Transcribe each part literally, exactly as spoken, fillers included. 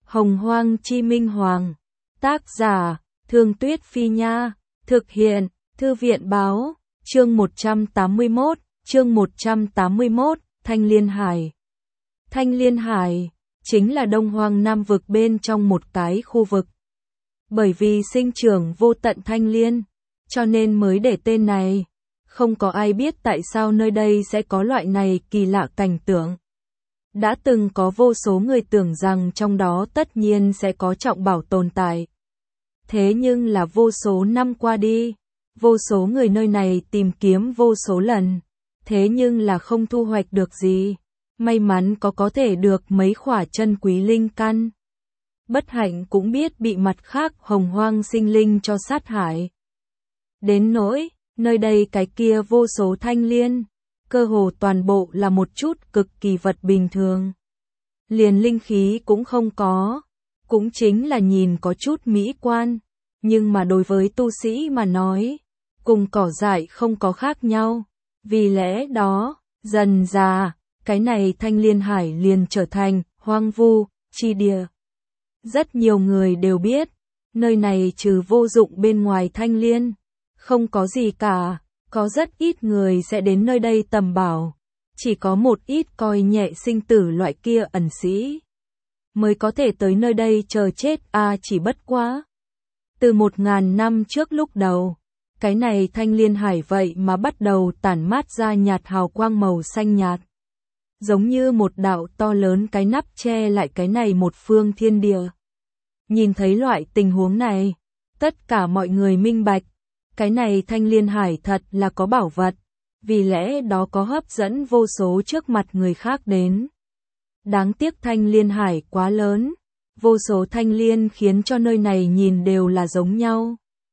Hồng Hoang Chi Minh Hoàng. Tác giả, Thương Tuyết Phi Nha. Thực hiện, Thư viện Báo. Chương một trăm tám mươi mốt, chương một trăm tám mươi mốt, Thanh Liên Hải. Thanh Liên Hải, chính là Đông Hoang Nam vực bên trong một cái khu vực. Bởi vì sinh trưởng vô tận thanh liên, cho nên mới để tên này. Không có ai biết tại sao nơi đây sẽ có loại này kỳ lạ cảnh tượng. Đã từng có vô số người tưởng rằng trong đó tất nhiên sẽ có trọng bảo tồn tại. Thế nhưng là vô số năm qua đi, vô số người nơi này tìm kiếm vô số lần, thế nhưng là không thu hoạch được gì. May mắn có có thể được mấy khỏa chân quý linh căn. Bất hạnh cũng biết bị mặt khác hồng hoang sinh linh cho sát hại. Đến nỗi, nơi đây cái kia vô số thanh liên, cơ hồ toàn bộ là một chút cực kỳ vật bình thường. Liền linh khí cũng không có, cũng chính là nhìn có chút mỹ quan, nhưng mà đối với tu sĩ mà nói, cùng cỏ dại không có khác nhau. Vì lẽ đó, dần dà, cái này Thanh Liên Hải liền trở thành hoang vu chi địa. Rất nhiều người đều biết, nơi này trừ vô dụng bên ngoài thanh liên, không có gì cả, có rất ít người sẽ đến nơi đây tầm bảo, chỉ có một ít coi nhẹ sinh tử loại kia ẩn sĩ mới có thể tới nơi đây chờ chết a à, chỉ bất quá. Từ một ngàn năm trước lúc đầu, cái này Thanh Liên Hải vậy mà bắt đầu tản mát ra nhạt hào quang màu xanh nhạt. Giống như một đạo to lớn cái nắp che lại cái này một phương thiên địa. Nhìn thấy loại tình huống này, tất cả mọi người minh bạch, cái này Thanh Liên Hải thật là có bảo vật, vì lẽ đó có hấp dẫn vô số trước mặt người khác đến. Đáng tiếc Thanh Liên Hải quá lớn, vô số thanh liên khiến cho nơi này nhìn đều là giống nhau.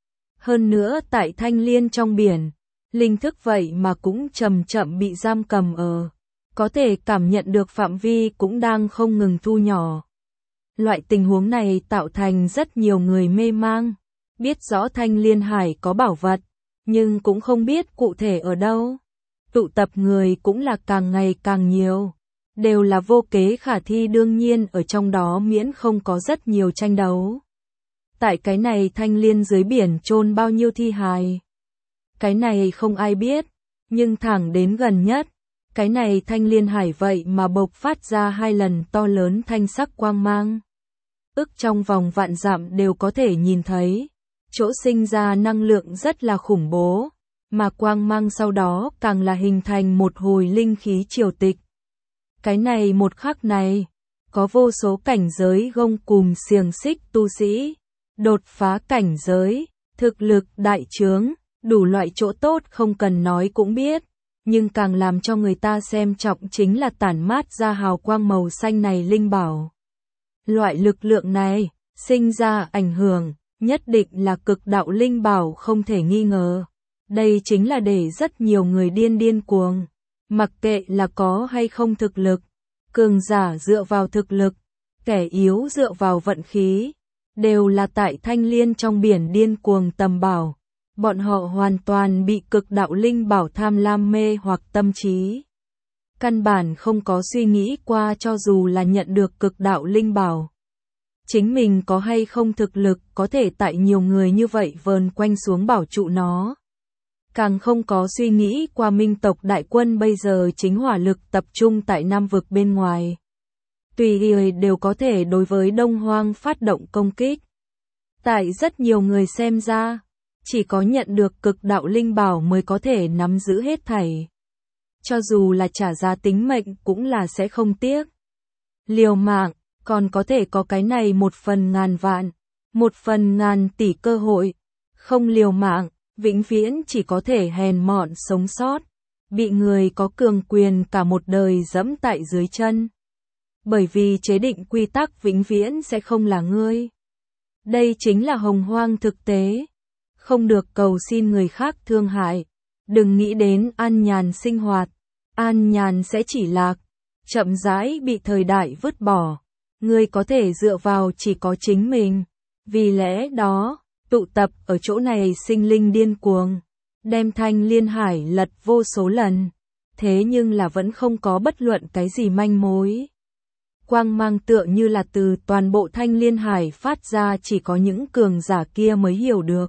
Hơn nữa tại thanh liên trong biển, linh thức vậy mà cũng chậm chậm bị giam cầm ở, có thể cảm nhận được phạm vi cũng đang không ngừng thu nhỏ. Loại tình huống này tạo thành rất nhiều người mê mang, biết rõ Thanh Liên Hải có bảo vật, nhưng cũng không biết cụ thể ở đâu. Tụ tập người cũng là càng ngày càng nhiều, đều là vô kế khả thi, đương nhiên ở trong đó miễn không có rất nhiều tranh đấu. Tại cái này thanh liên dưới biển chôn bao nhiêu thi hài? Cái này không ai biết, nhưng thẳng đến gần nhất, cái này Thanh Liên Hải vậy mà bộc phát ra hai lần to lớn thanh sắc quang mang. Ước trong vòng vạn dặm đều có thể nhìn thấy, chỗ sinh ra năng lượng rất là khủng bố, mà quang mang sau đó càng là hình thành một hồi linh khí triều tịch. Cái này một khắc này, có vô số cảnh giới gông cùm xiềng xích tu sĩ, đột phá cảnh giới, thực lực đại trướng, đủ loại chỗ tốt không cần nói cũng biết, nhưng càng làm cho người ta xem trọng chính là tản mát ra hào quang màu xanh này linh bảo. Loại lực lượng này, sinh ra ảnh hưởng, nhất định là cực đạo linh bảo không thể nghi ngờ. Đây chính là để rất nhiều người điên điên cuồng, mặc kệ là có hay không thực lực, cường giả dựa vào thực lực, kẻ yếu dựa vào vận khí, đều là tại thanh liên trong biển điên cuồng tầm bảo. Bọn họ hoàn toàn bị cực đạo linh bảo tham lam mê hoặc tâm trí. Căn bản không có suy nghĩ qua cho dù là nhận được cực đạo linh bảo, chính mình có hay không thực lực có thể tại nhiều người như vậy vờn quanh xuống bảo trụ nó. Càng không có suy nghĩ qua minh tộc đại quân bây giờ chính hỏa lực tập trung tại Nam vực bên ngoài. Tùy người đều có thể đối với Đông Hoang phát động công kích. Tại rất nhiều người xem ra, chỉ có nhận được cực đạo linh bảo mới có thể nắm giữ hết thảy. Cho dù là trả giá tính mệnh cũng là sẽ không tiếc. Liều mạng, còn có thể có cái này một phần ngàn vạn, một phần ngàn tỷ cơ hội. Không liều mạng, vĩnh viễn chỉ có thể hèn mọn sống sót, bị người có cường quyền cả một đời dẫm tại dưới chân. Bởi vì chế định quy tắc vĩnh viễn sẽ không là ngươi. Đây chính là hồng hoang thực tế. Không được cầu xin người khác thương hại, đừng nghĩ đến an nhàn sinh hoạt, an nhàn sẽ chỉ lạc, chậm rãi bị thời đại vứt bỏ. Ngươi có thể dựa vào chỉ có chính mình, vì lẽ đó, tụ tập ở chỗ này sinh linh điên cuồng, đem Thanh Liên Hải lật vô số lần, thế nhưng là vẫn không có bất luận cái gì manh mối. quang mang tựa như là từ toàn bộ Thanh Liên Hải phát ra, chỉ có những cường giả kia mới hiểu được.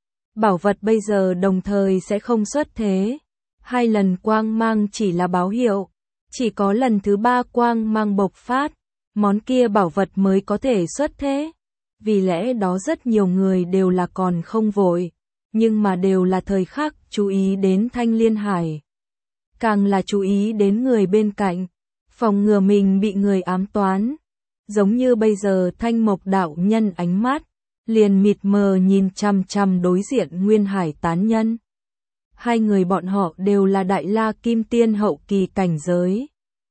Bảo vật bây giờ đồng thời sẽ không xuất thế. Hai lần quang mang chỉ là báo hiệu, chỉ có lần thứ ba quang mang bộc phát, món kia bảo vật mới có thể xuất thế. Vì lẽ đó rất nhiều người đều là còn không vội, nhưng mà đều là thời khắc chú ý đến Thanh Liên Hải. Càng là chú ý đến người bên cạnh, phòng ngừa mình bị người ám toán. Giống như bây giờ Thanh Mộc đạo nhân ánh mắt liền mịt mờ nhìn chằm chằm đối diện Nguyên Hải tán nhân. Hai người bọn họ đều là Đại La Kim Tiên hậu kỳ cảnh giới.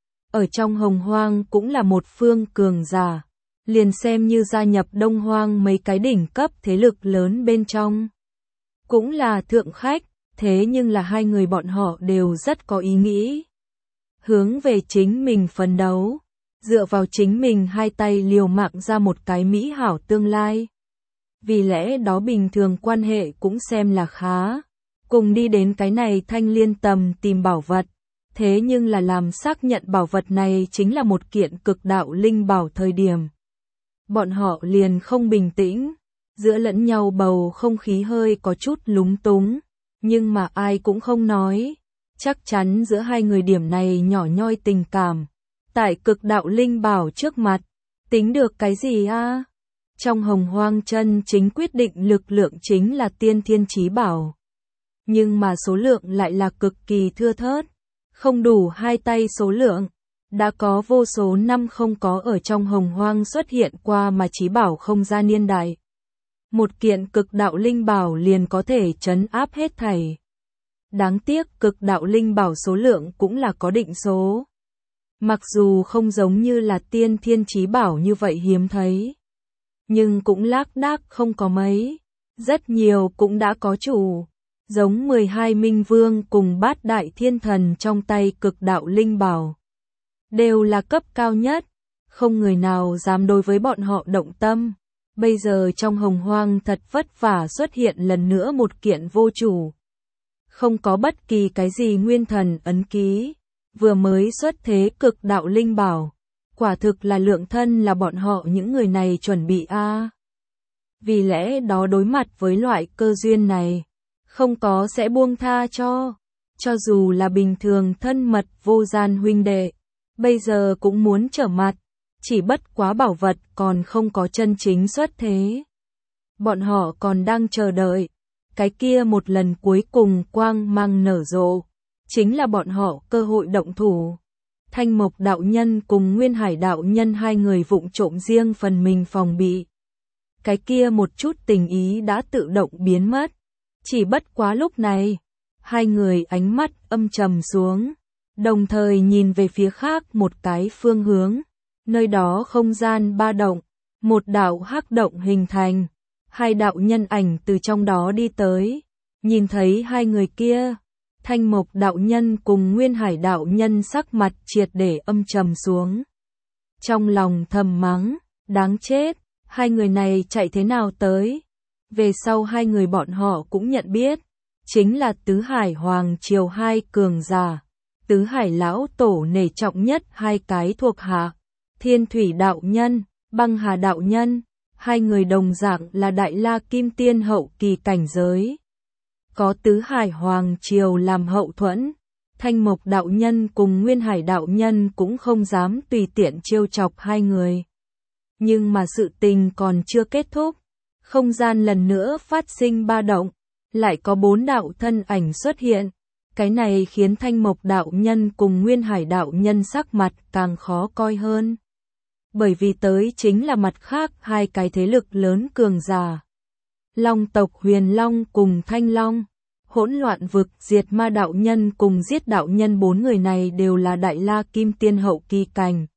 Ở trong Hồng Hoang cũng là một phương cường giả, liền xem như gia nhập Đông Hoang mấy cái đỉnh cấp thế lực lớn bên trong. Cũng là thượng khách, thế nhưng là hai người bọn họ đều rất có ý nghĩ. Hướng về chính mình phấn đấu, dựa vào chính mình hai tay liều mạng ra một cái mỹ hảo tương lai. Vì lẽ đó bình thường quan hệ cũng xem là khá. Cùng đi đến cái này Thanh Liên Tầm tìm bảo vật. Thế nhưng là làm xác nhận bảo vật này chính là một kiện cực đạo linh bảo thời điểm. Bọn họ liền không bình tĩnh, giữa lẫn nhau bầu không khí hơi có chút lúng túng, nhưng mà ai cũng không nói. Chắc chắn giữa hai người điểm này nhỏ nhoi tình cảm, tại cực đạo linh bảo trước mặt, tính được cái gì a? Trong Hồng Hoang chân chính quyết định lực lượng chính là tiên thiên chí bảo. Nhưng mà số lượng lại là cực kỳ thưa thớt, không đủ hai tay số lượng. Đã có vô số năm không có ở trong Hồng Hoang xuất hiện qua mà chí bảo không ra niên đại. Một kiện cực đạo linh bảo liền có thể trấn áp hết thảy. Đáng tiếc cực đạo linh bảo số lượng cũng là có định số. Mặc dù không giống như là tiên thiên chí bảo như vậy hiếm thấy, nhưng cũng lác đác không có mấy. Rất nhiều cũng đã có chủ. Giống mười hai minh vương cùng bát đại thiên thần trong tay cực đạo linh bảo. Đều là cấp cao nhất, không người nào dám đối với bọn họ động tâm. Bây giờ trong Hồng Hoang thật vất vả xuất hiện lần nữa một kiện vô chủ. Không có bất kỳ cái gì nguyên thần ấn ký, vừa mới xuất thế cực đạo linh bảo. Quả thực là lượng thân là bọn họ những người này chuẩn bị a. À. Vì lẽ đó đối mặt với loại cơ duyên này, không có sẽ buông tha cho. Cho dù là bình thường thân mật vô gian huynh đệ, bây giờ cũng muốn trở mặt, chỉ bất quá bảo vật còn không có chân chính xuất thế. Bọn họ còn đang chờ đợi, cái kia một lần cuối cùng quang mang nở rộ, chính là bọn họ cơ hội động thủ. Thanh Mộc đạo nhân cùng Nguyên Hải đạo nhân hai người vụng trộm riêng phần mình phòng bị. Cái kia một chút tình ý đã tự động biến mất. Chỉ bất quá lúc này, hai người ánh mắt âm trầm xuống, đồng thời nhìn về phía khác một cái phương hướng. Nơi đó không gian ba động, một đạo hắc động hình thành, hai đạo nhân ảnh từ trong đó đi tới. Nhìn thấy hai người kia, Thanh Mộc đạo nhân cùng Nguyên Hải đạo nhân sắc mặt triệt để âm trầm xuống. Trong lòng thầm mắng, đáng chết, hai người này chạy thế nào tới? Về sau hai người bọn họ cũng nhận biết, chính là Tứ Hải Hoàng Triều hai cường giả. Tứ Hải lão tổ nể trọng nhất hai cái thuộc hạ, Thiên Thủy đạo nhân, Băng Hà đạo nhân, hai người đồng dạng là Đại La Kim Tiên hậu kỳ cảnh giới. Có Tứ Hải Hoàng Triều làm hậu thuẫn, Thanh Mộc đạo nhân cùng Nguyên Hải đạo nhân cũng không dám tùy tiện trêu chọc hai người. Nhưng mà sự tình còn chưa kết thúc, không gian lần nữa phát sinh ba động, lại có bốn đạo thân ảnh xuất hiện. Cái này khiến Thanh Mộc đạo nhân cùng Nguyên Hải đạo nhân sắc mặt càng khó coi hơn. Bởi vì tới chính là mặt khác hai cái thế lực lớn cường giả. Long tộc Huyền Long cùng Thanh Long, Hỗn Loạn vực Diệt Ma đạo nhân cùng Giết đạo nhân, bốn người này đều là Đại La Kim Tiên hậu kỳ cảnh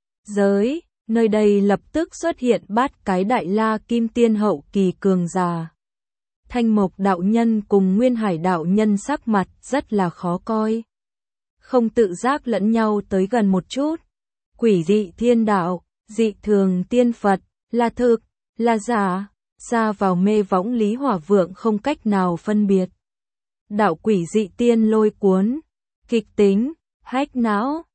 giới. Nơi đây lập tức xuất hiện bát cái Đại La Kim Tiên hậu kỳ cường giả. Thanh Mộc đạo nhân cùng Nguyên Hải đạo nhân sắc mặt rất là khó coi. Không tự giác lẫn nhau tới gần một chút. Quỷ dị thiên đạo, dị thường tiên Phật, là thực, là giả, xa vào mê võng Lý Hỏa Vượng không cách nào phân biệt. Đạo quỷ dị tiên lôi cuốn, kịch tính, hách não,